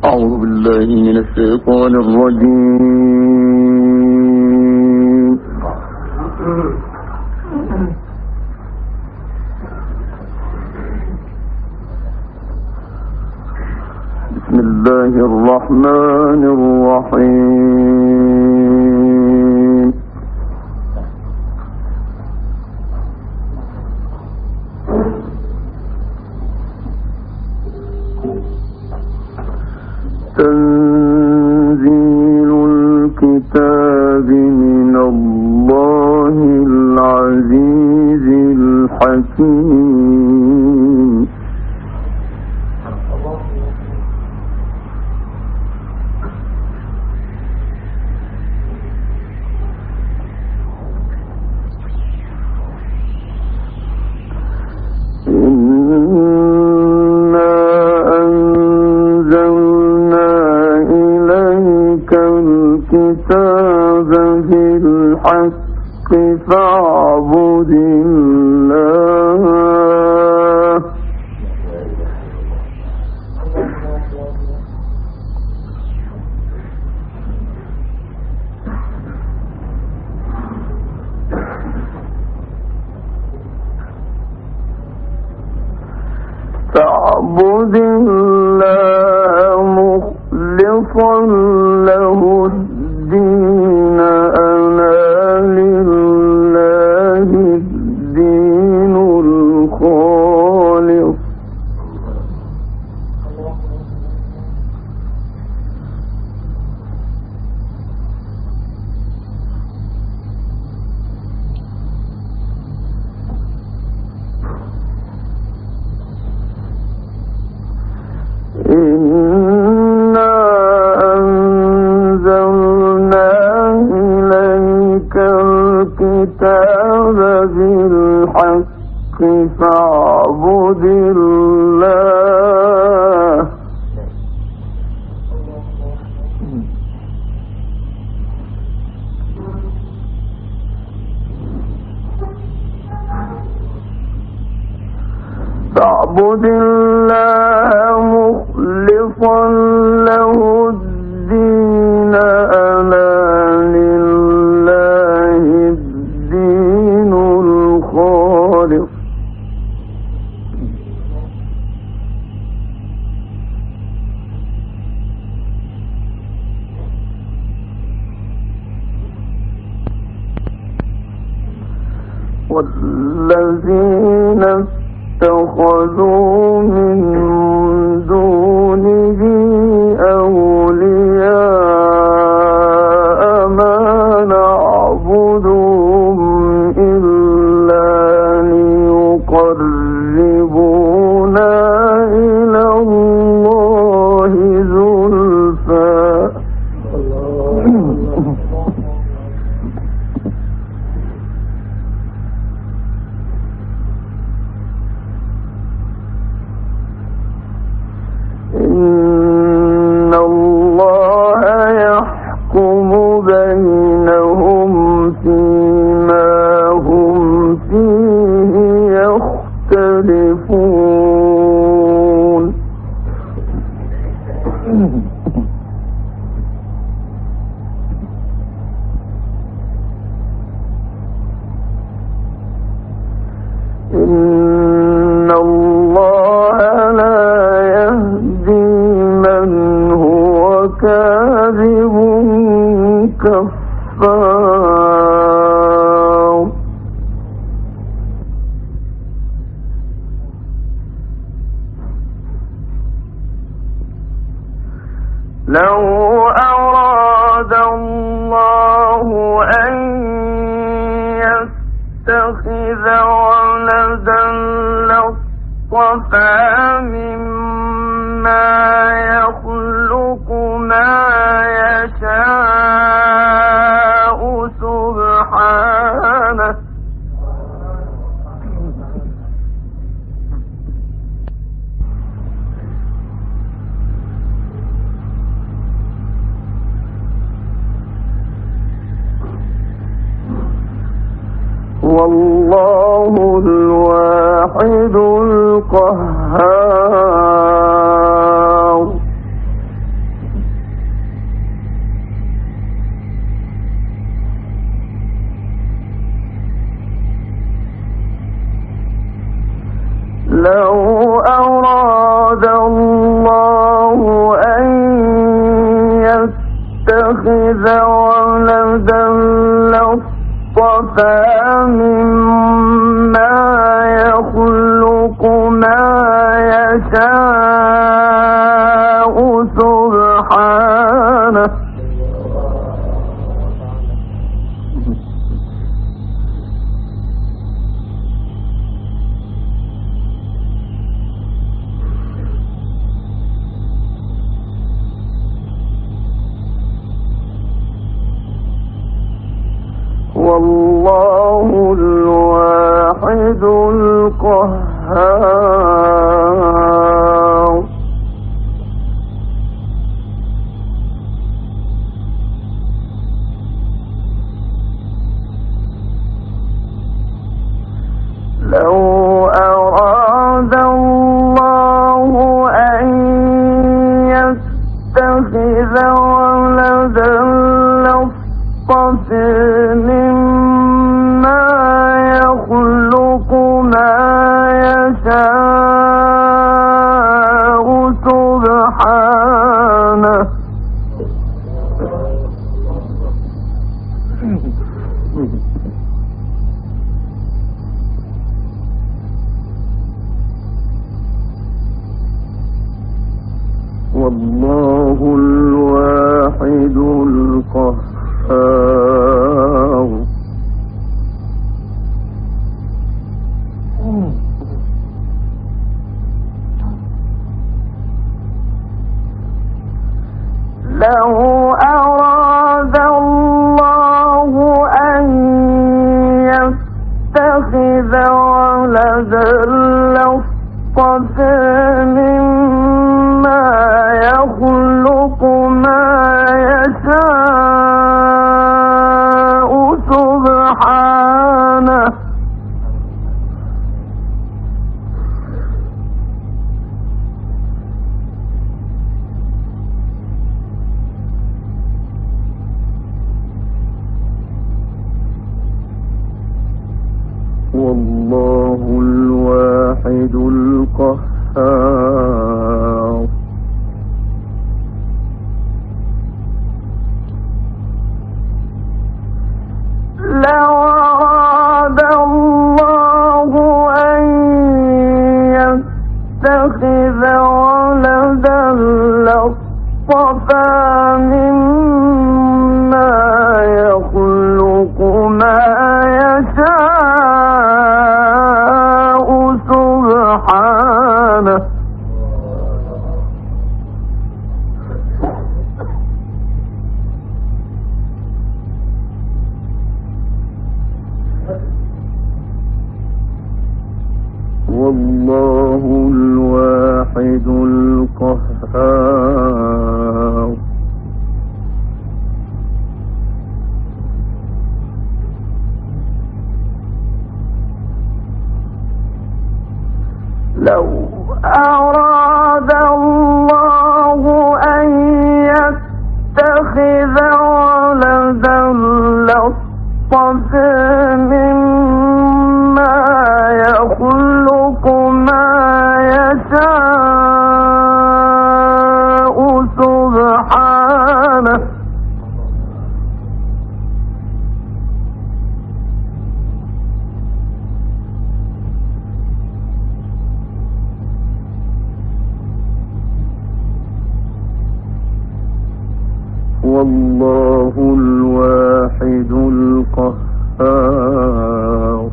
أعوذ بالله من الشيطان الرجيم. بسم الله الرحمن الرحيم. تنزيل الكتاب من الله العزيز الحكيم. الكتاب بالحق فاعبد الله مخلصا له الدين. ألا لله الدين الخالص. إنا أنزلنا إليك الكتاب بالحق فاعبد الله مخلصا له الدين. ألا لله الدين الخالص. والذين اتخذوا من دونه أولياء ما نعبدهم إلا ليقربونا إلى الله زلفى. إن الله يحكم بينهم فيما هم فيه يختلفون. إن الله لا يهدي من هو كاذب كفار. لو أراد الله أن يتخذ ولدا لاصطفى مما يخلق ما يشاء سبحانه. والله الواحد القهار. يتخذ ولدا لاصطفى مما يخلق ما يشاء سبحانه والله الواحد القهار لو أراد الله أن يتخذ ولدا لاصطفى مما يخلق ما يشاء سبحانه والله الواحد القهار لو أراد الله أن يتخذ ولدا لاصطفى مما يخلق ما يشاء سبحانه والله الواحد القهار لو أراد الله أن يتخذ ولدا لاصطفى مما يخلق ما يشاء سبحانه والله الواحد القهار لو أراد الله أن يتخذ ولدا لاصطفى مما يخلق ما يشاء سبحانه والله الواحد القهار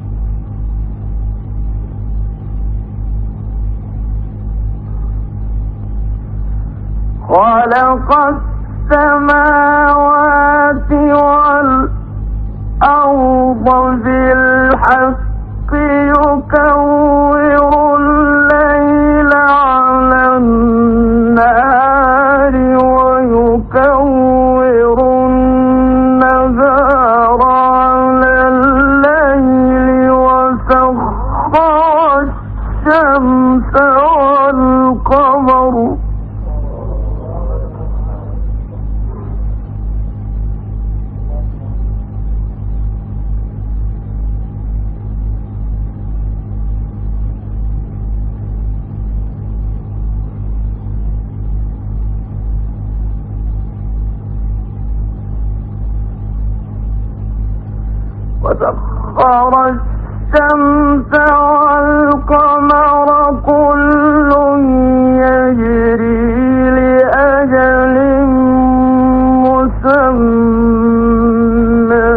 خلق السماوات والأرض بالحق يكور الليل على النهار ويكور النهار على الليل وسخر الشمس والقمر وسخر الشمس والقمر كل يجري لأجل مسمى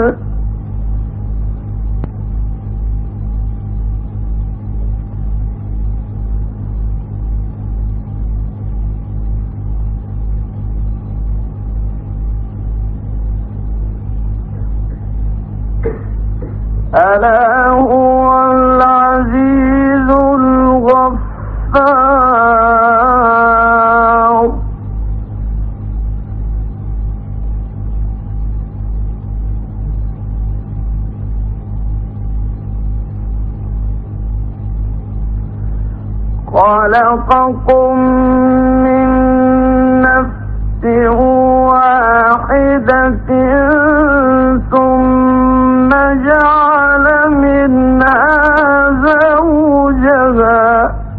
ألا هو العزيز الغفار خلقكم من نفس واحدة ثم جعل منها زوجها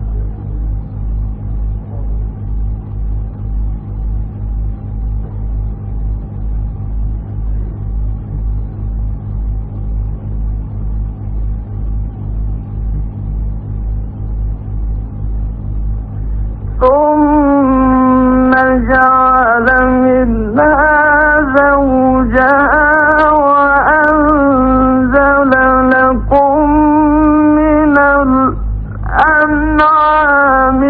ثم جعل منها زوجها وأنزل لكم من الأنعام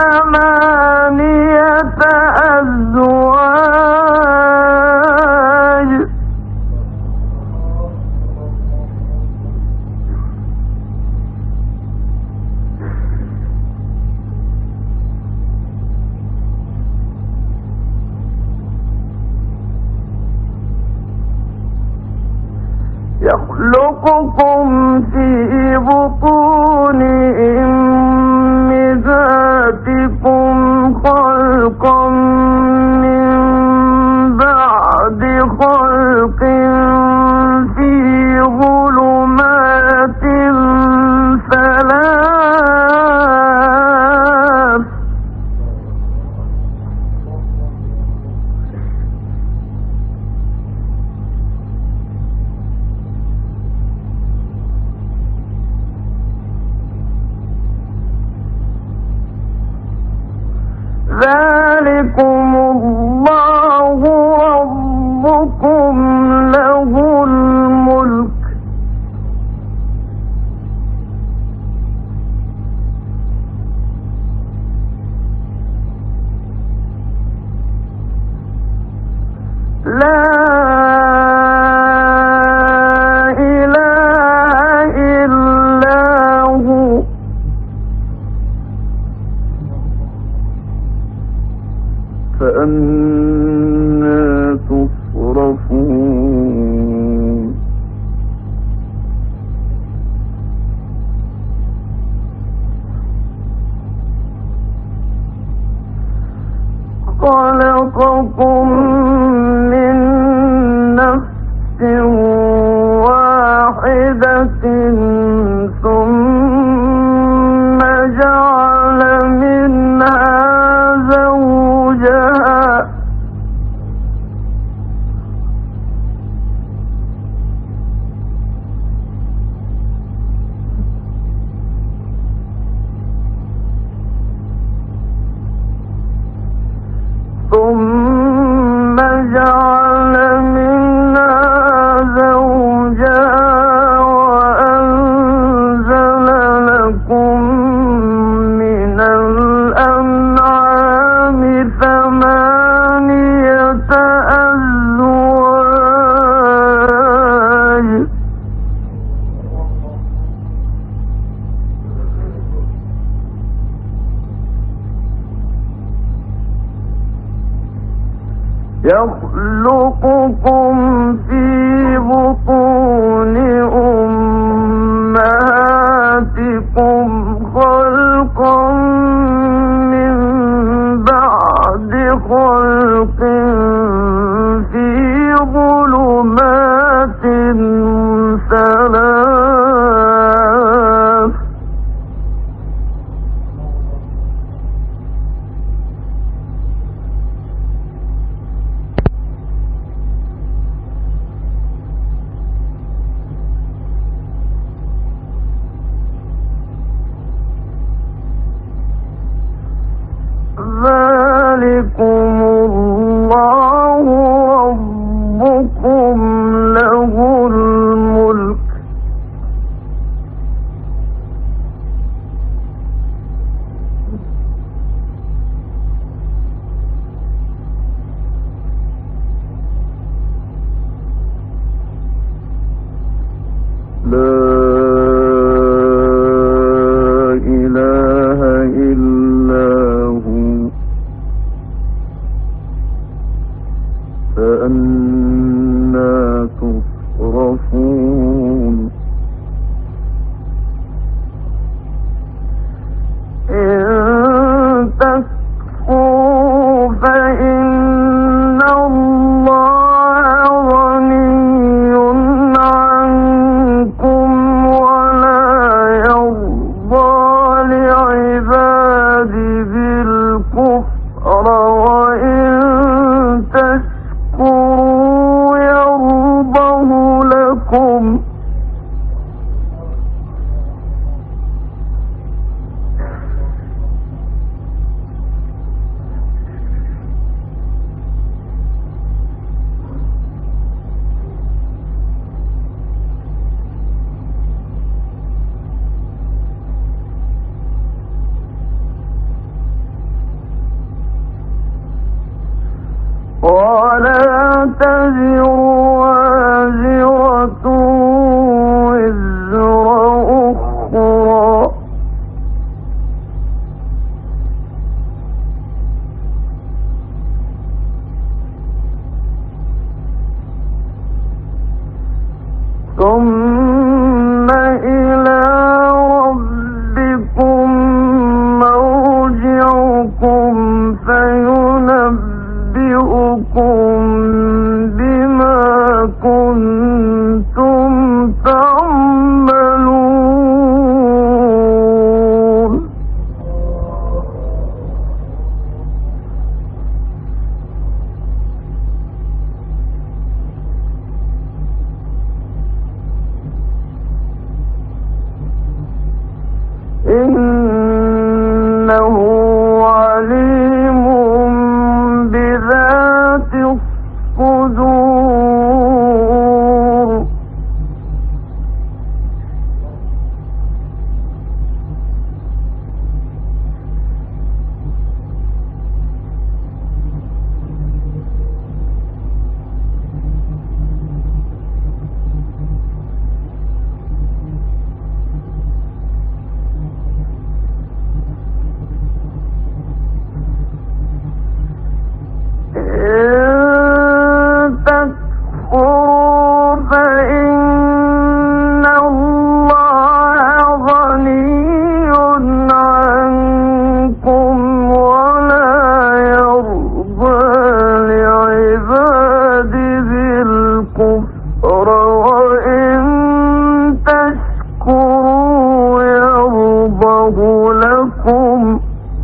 ثمانية أزواج يخلقكم في بطون أمهاتكم خلقا من بعد خلق في ظلمات ثلاث ذلكم الله ربكم له الملك لا إله إلا هو فأنى تصرفون خلقكم من نفس واحدة ثم جعل منها زوجها ثم جعل منها زوجها وأنزل لكم من الأنعام ثمانية أزواج يخلقكم في بطون أمهاتكم خلقا من بعد خلق في ظلمات ثلاث ذلكم الله ربكم له الملك لا إله إلا هو فأنى تصرفون إن تكفروا فإن الله غني عنكم ولا يرضى لعباده الكفر وإن تشكروا يرضه لكم ولا تزر وازرة وزر أخرى ثم إلى ربكم مرجعكم فينبئكم بما كنتم تعملون إنه عليم بذات الصدور تكفروا فإن الله غني عنكم ولا يرضى لعباده الكفر وإن تشكروا يرضه لكم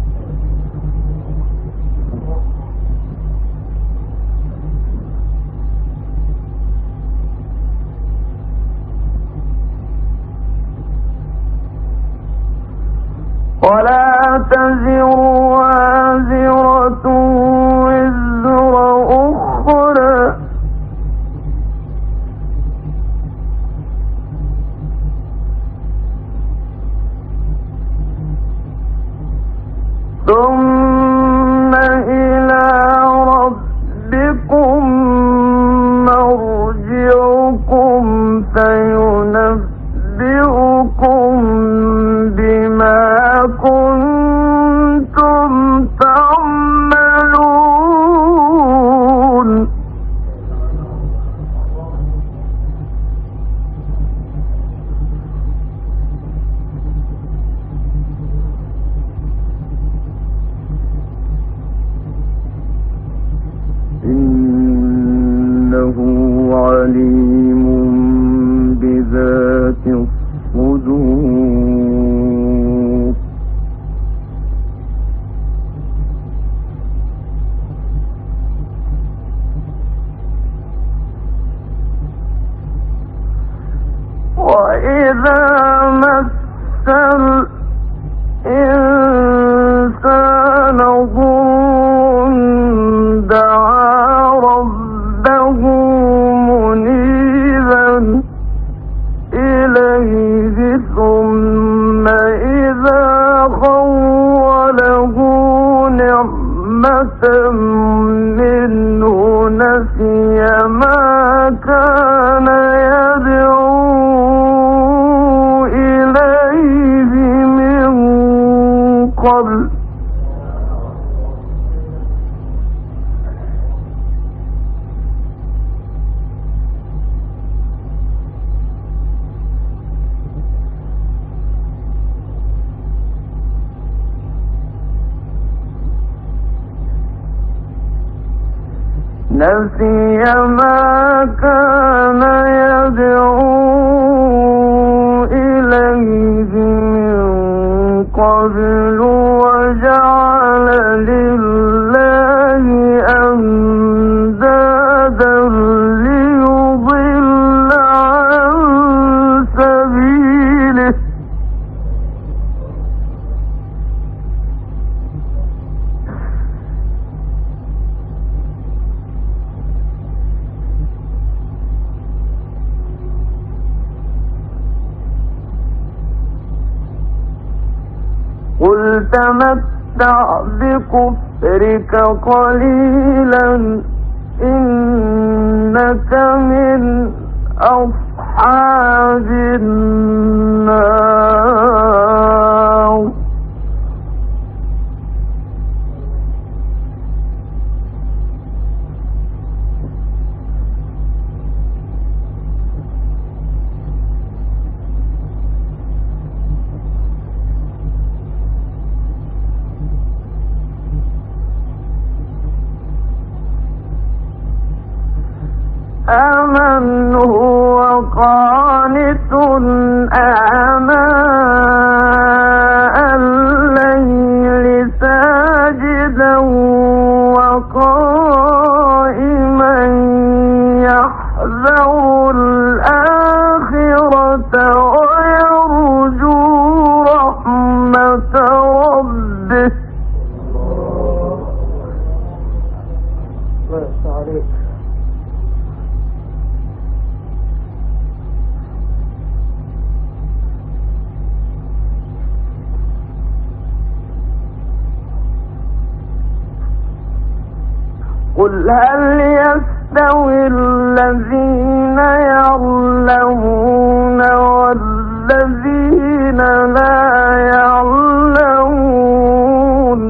ولا تزر وازرة وزر أخرى ثم إلى ربكم مرجعكم فينبئكم بما كنتم منه نسي ما كان يدعو إليه من قبل نسي ما كان يدعو إليه من قبل وجعل لله أندادا ليضل عن سبيله قل تمتع بكفرك قليلا إنك من أصحاب النار أمن هو قانت آناء الليل ساجدا وقائما يحذر الآخرة ويرجو رحمة ربه. قل هل يستوي الذين يعلمون والذين لا يعلمون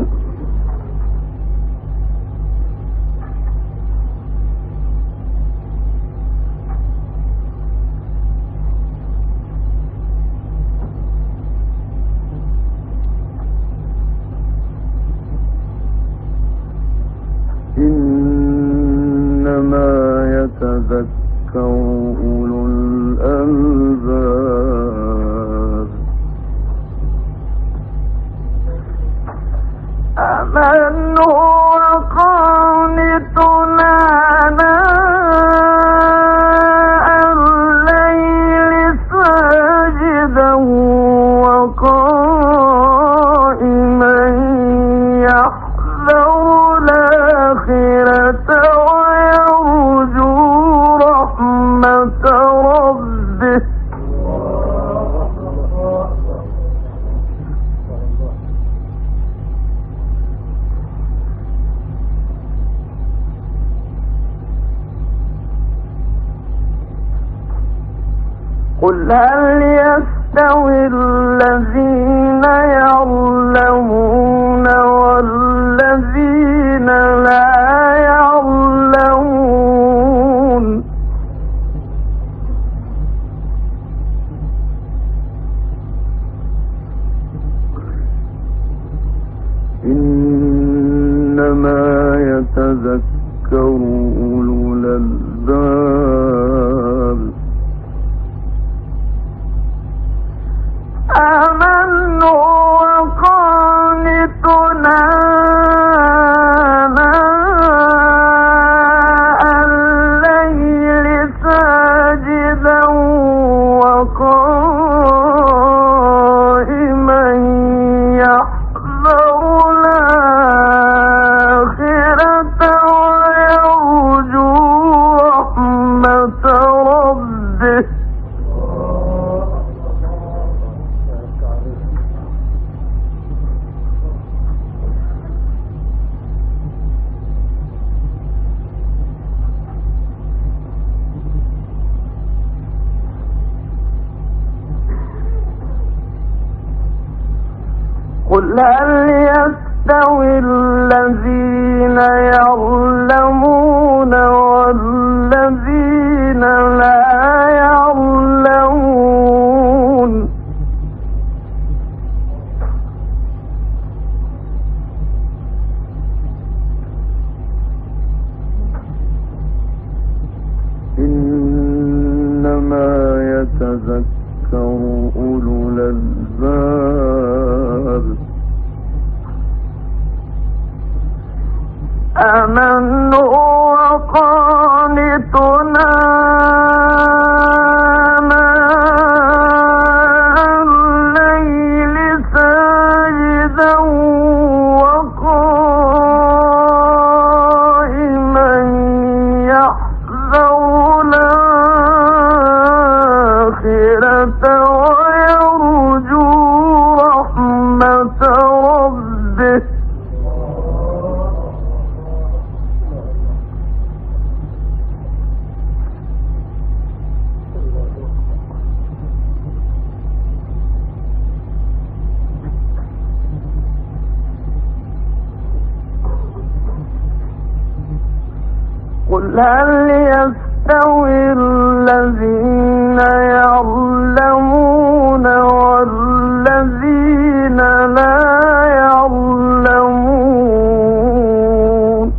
إنما يتذكر أولو الألباب. أمن هو قانت آناء الليل ساجدا وقائما يحذر الآخرة ويرجو رحمة ربه. قل هل يستوي الذين يعلمون والذين لا يعلمون إنما يتذكر أولو الألباب. أمن هو قانت آناء الليل ساجدا وقائما يحذر الآخرة ويرجو رحمة هل يستوي الذين يعلمون والذين لا يعلمون إنما يتذكر أولو الألباب أمن هو قانتنا آناء الليل ساجدا وقائما يحذر الآخرة ويرجو رحمة ربه قل هل يستوي الذين يعلمون والذين لا يعلمون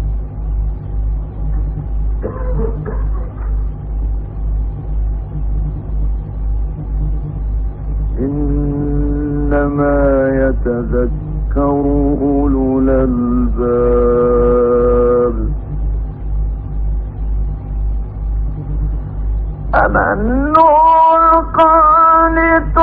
إنما يتذكر أولو الألباب أمن هو قانت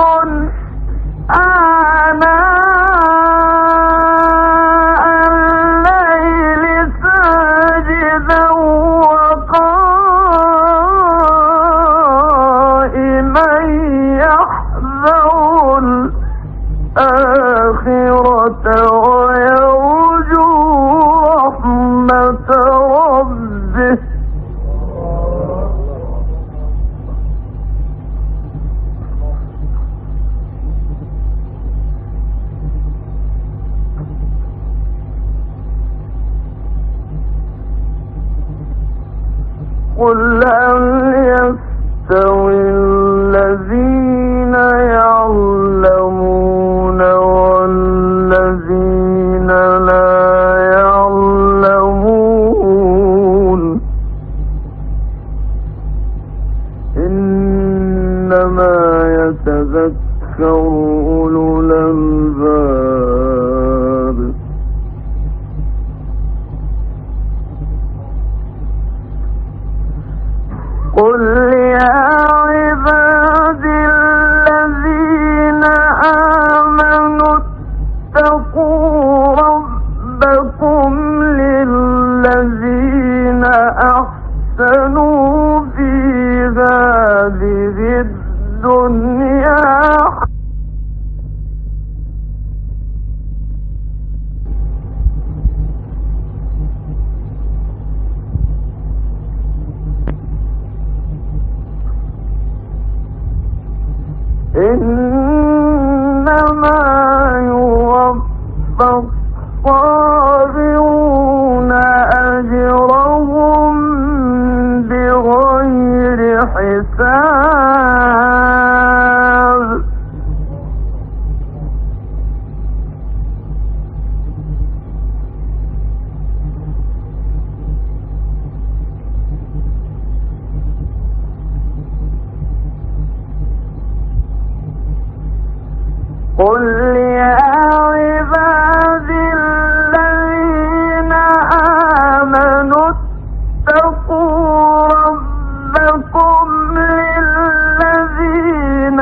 آناء الليل ساجدا وقائما يحذر الآخرة ويرجو رحمة ربه قل هل يستوي الذين يعلمون والذين لا يعلمون إنما يتذكر أولو الألباب قل يا عبادي الذين آمنوا اتقوا ربكم للذين أحسنوا في هذه الدنيا إنما يوفى الصابرون أجرهم بغير حساب قل يا عبادي الذين آمنوا اتقوا ربكم للذين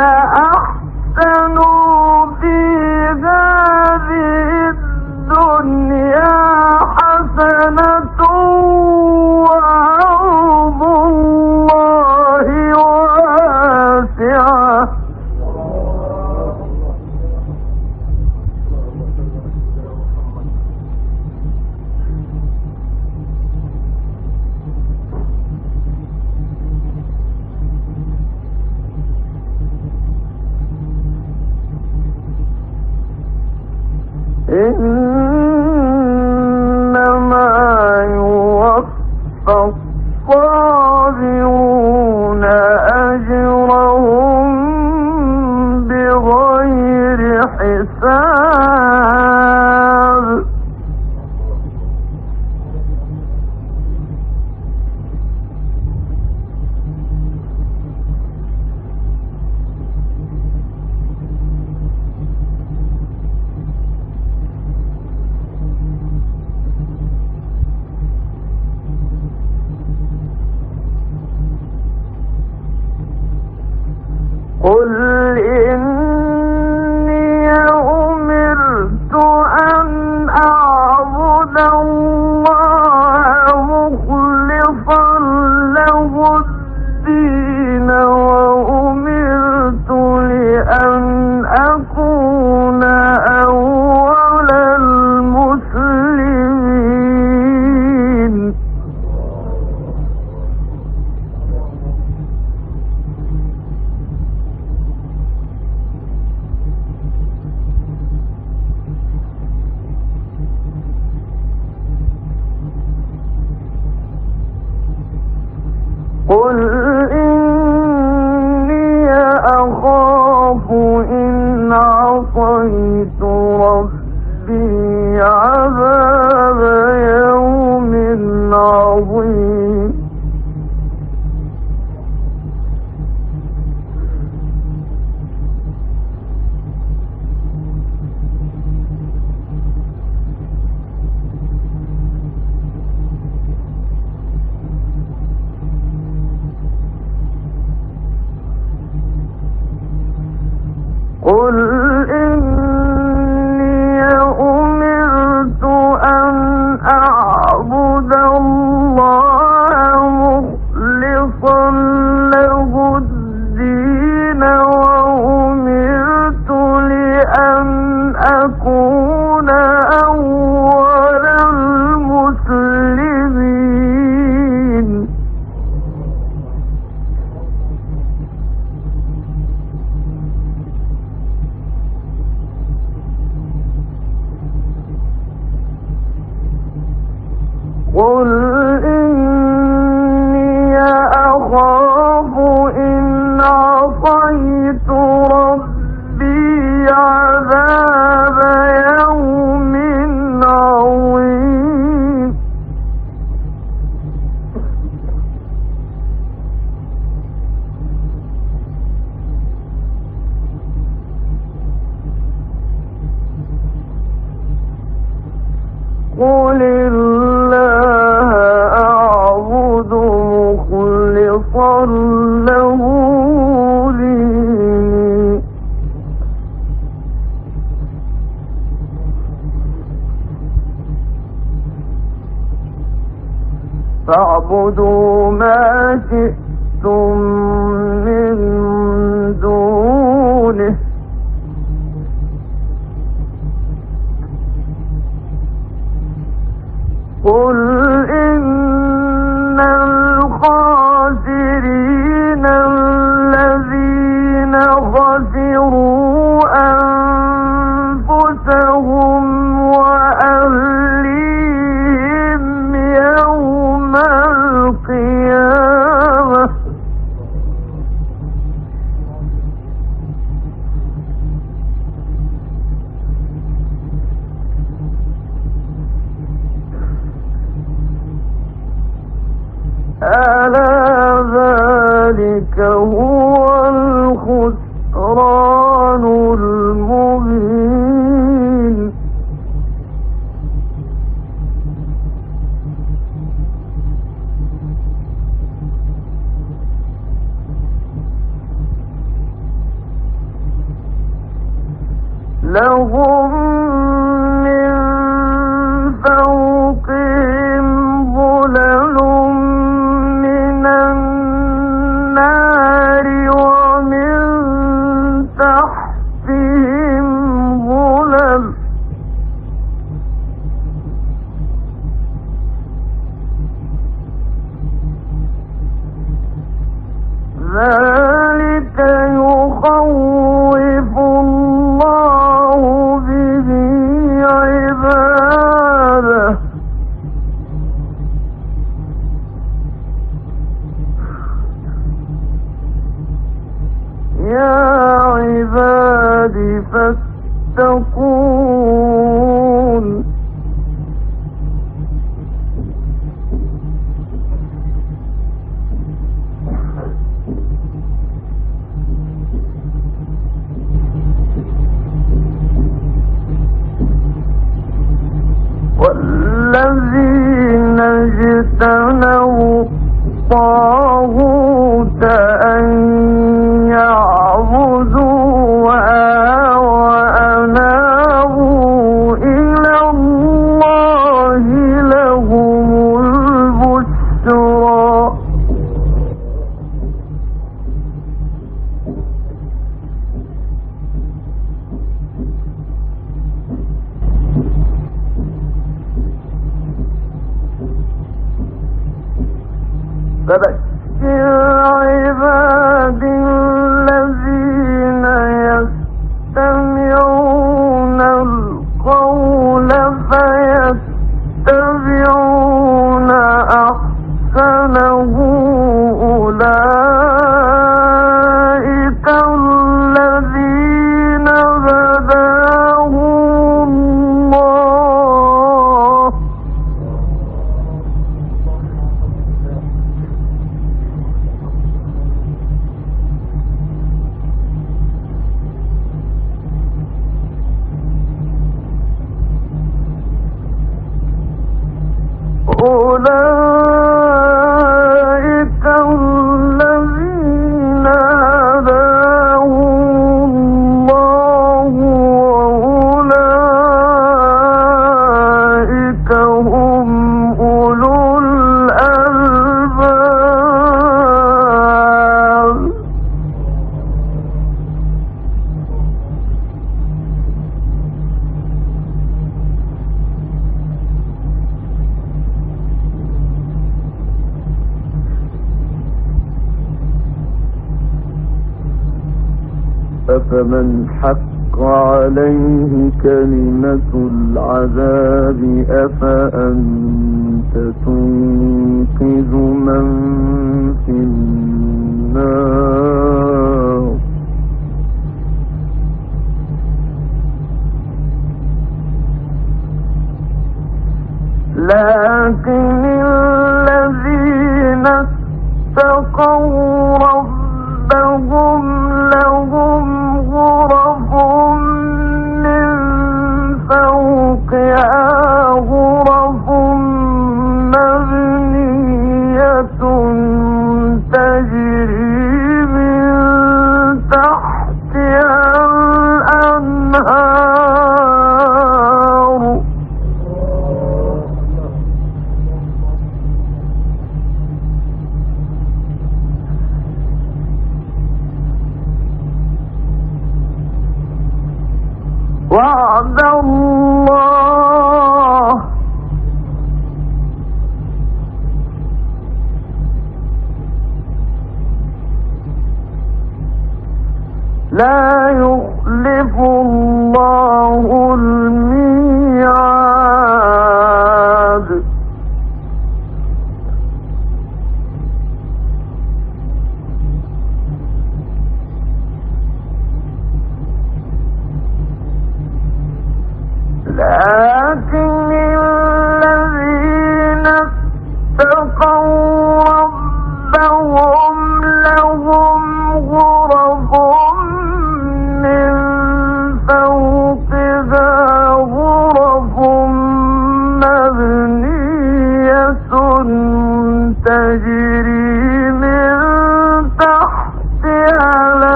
أحسنوا في هذه الدنيا حسنة وأرض الله واسعة عظيم قل إني أمرت أن أعبد الله مخلصا له الدين وأمرت لأن أكون أول المسلمين قل إني أخاف إن عصيت ربي عذاب يوم عظيم قل مخلصا له ديني فاعبدوا ما شئتم من دونه قل إن الخاسرين الذين خسروا أنفسهم وأهليهم يوم القيامة ألا ذلك هو الخسران المبين لهم من فوقهم ظلل من النار ومن تحتهم ظلل ذلك يخوف الله به عباده يا عباد فاتقون والذين اجتنبوا الطاغوت أن يعبدوها وأنابوا إلى الله لهم البشرى فبشر عباد الذين يستمعون القول فيتبعون أحسنه أولئك الذين هداهم الله أولئك الذين هداهم الله وأولئك هم أولو الألباب. أفمن حق عليه كلمة العذاب أفأنت تنقذ من في النار. لكن الذين اتقوا ربهم لهم غرف من فوقها غرف مبنية تجري من تحتها الأنهار. وعد الله لا يخلف الله الميعاد. لكن الذين اتقوا ربهم لهم غرف من فوقها غرف مبنية تجري من تحتها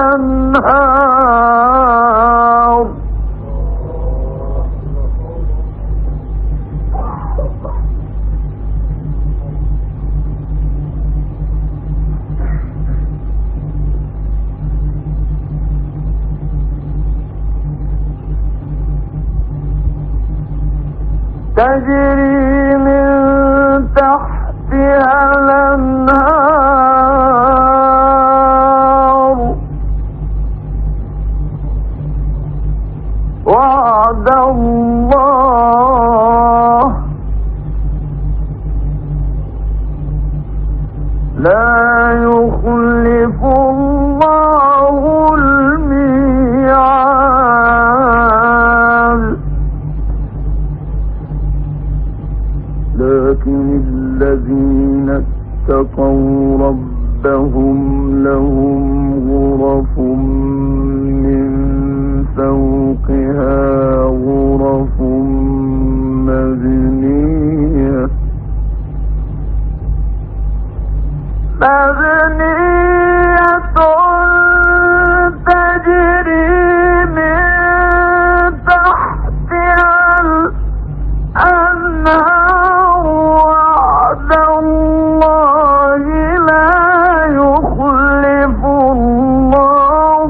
الأنهار. تجري من تحتها الأنهار. وعد الله لا يخلف الله الميعاد. لكن الذين اتقوا ربهم لهم غرف من فوقها غرف مبنية تجري من تحتها الأنهار. وعد الله لا يخلف الله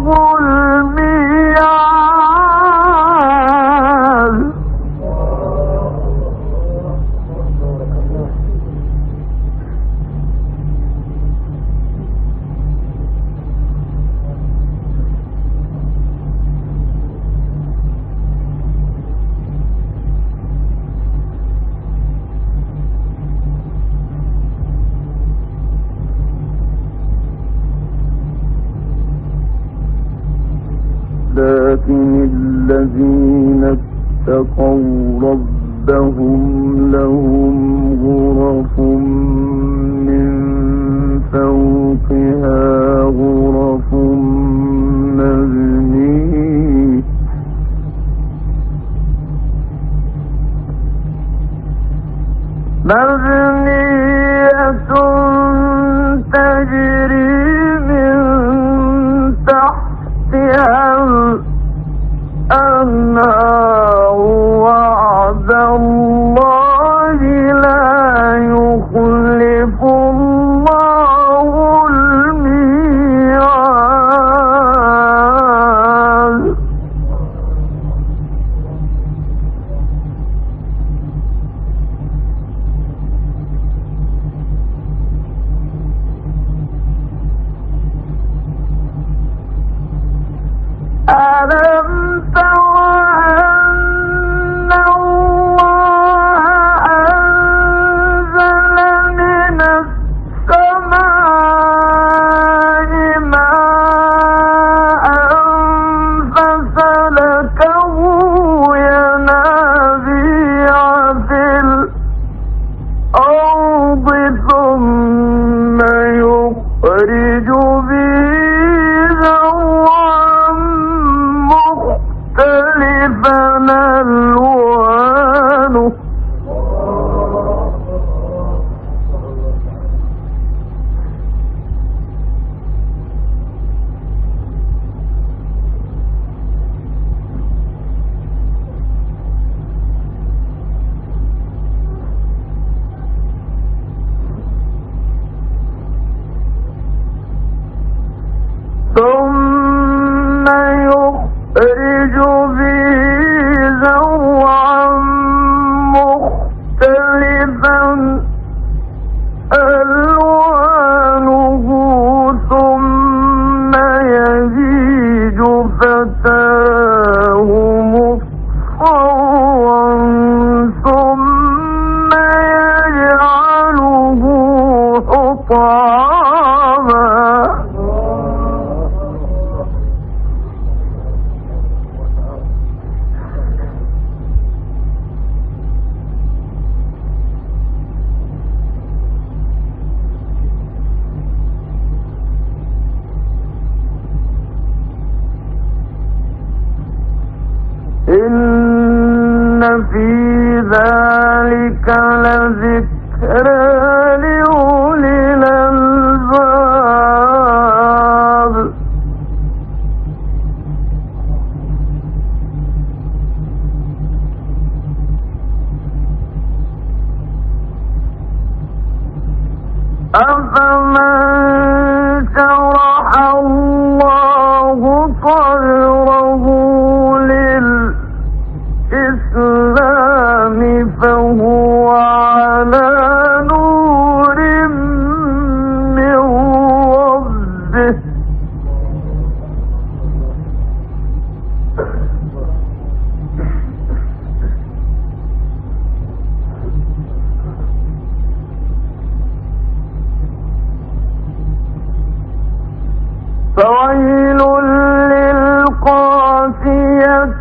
الميعاد. لكن الذين اتقوا ربهم لهم غرف من فوقها غرف مبنية ثم يخرج به زرعا مختلفا ألوانه ثم يهيج فتراه مصفرا ثم يجعله حطاما إن في ذلك لذكرى لأولي الألباب أفمن شرح الله صدره للإسلام فهو على نور من ربه فويل للقاسية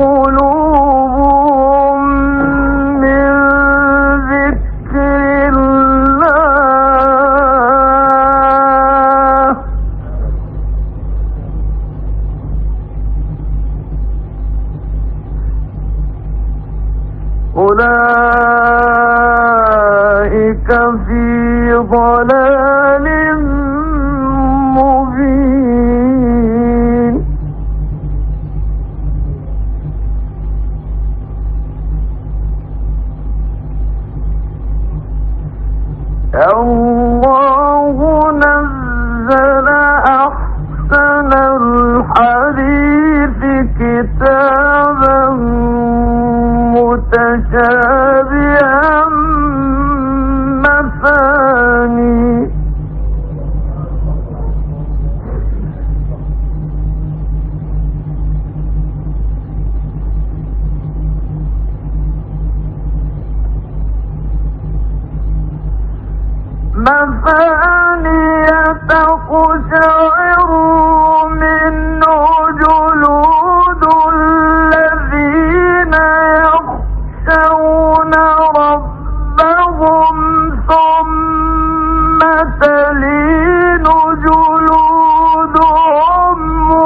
قلوبهم من ذكر الله أولئك في ضلال مبين الله نزل أحسن الحديث كتابا متشابها مثاني تقشعر منه جلود الذين يخشون ربهم ثم تلين جلودهم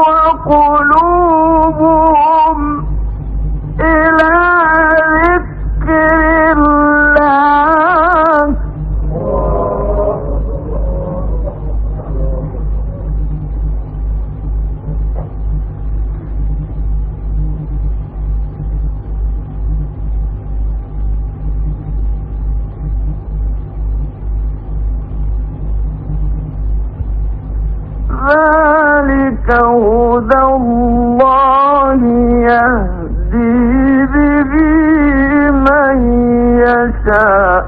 وقلوبهم إلى ذكر الله ذلك هدى الله يهدي به من يشاء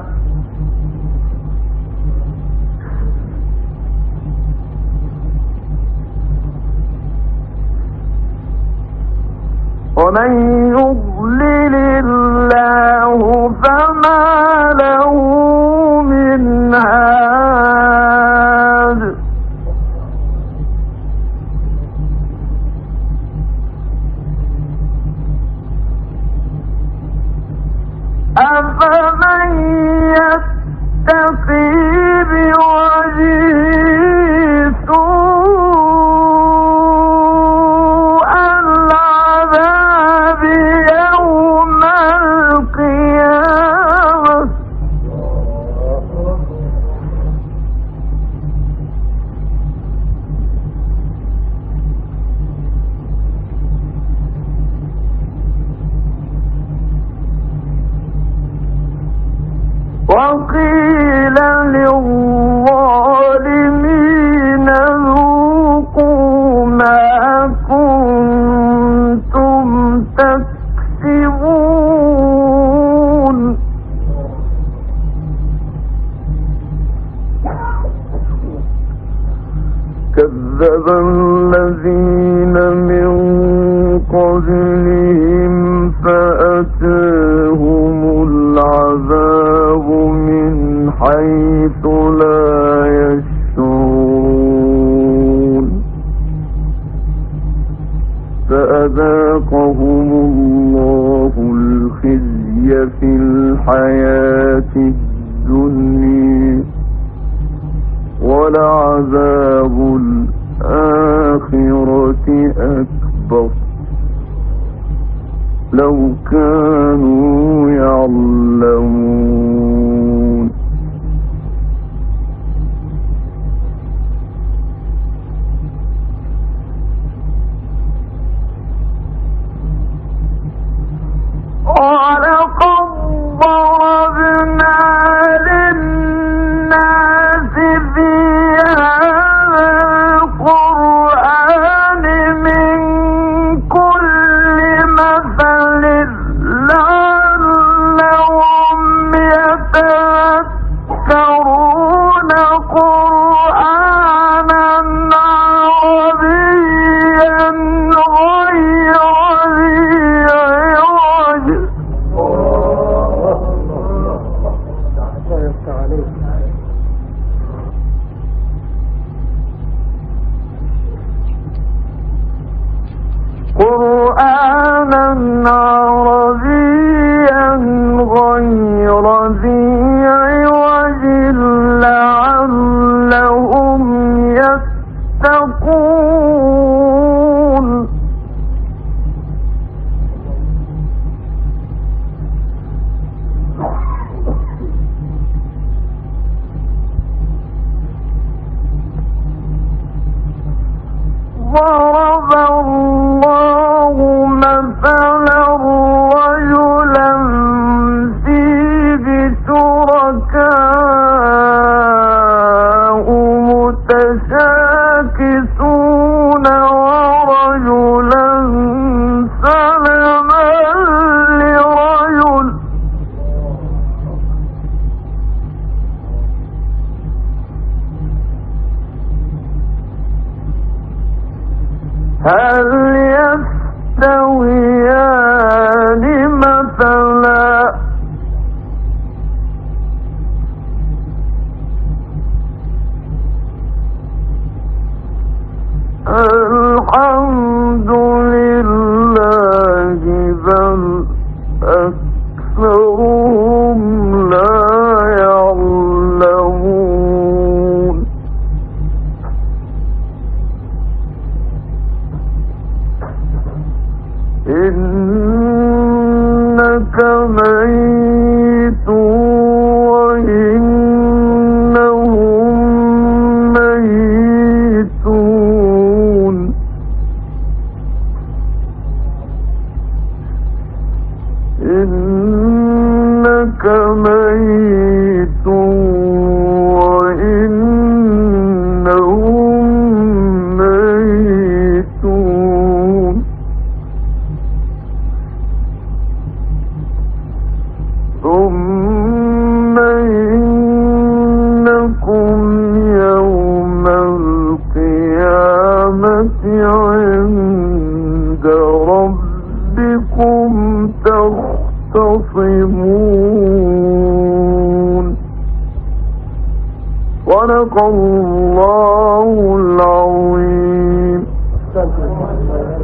ومن يضلل الله فما له من هاد أفمن يتقي بوجهه سوء العذاب يوم القيامة وقيل للظالمين ذوقوا ما كنتم تكسبون كذب الذين من قبلهم فأتاهم العذاب من حيث لا يشعرون فأذاقهم الله الخزي في الحياة الدنيا ولعذاب الآخرة أكبر لو كانوا يعلمون ولقد ضربنا للناس في هذا القرآن من كل مثل لعلهم يتذكرون قرآنا عربيا غير قرآنا عربيا غير ذي عوج لعلهم يتقون ضرب الله مثلا رجلا فيه شركاء متشاكسون ورجلا سلما لرجل هل يستويان مثلا الحمد لله بل أكثرهم لا يعلمون إنك ميت وإنهم ميتون إنك ميت وإنهم ميتون ثم إنكم يوم القيامة عند ربكم يختصمون صدق الله العظيم.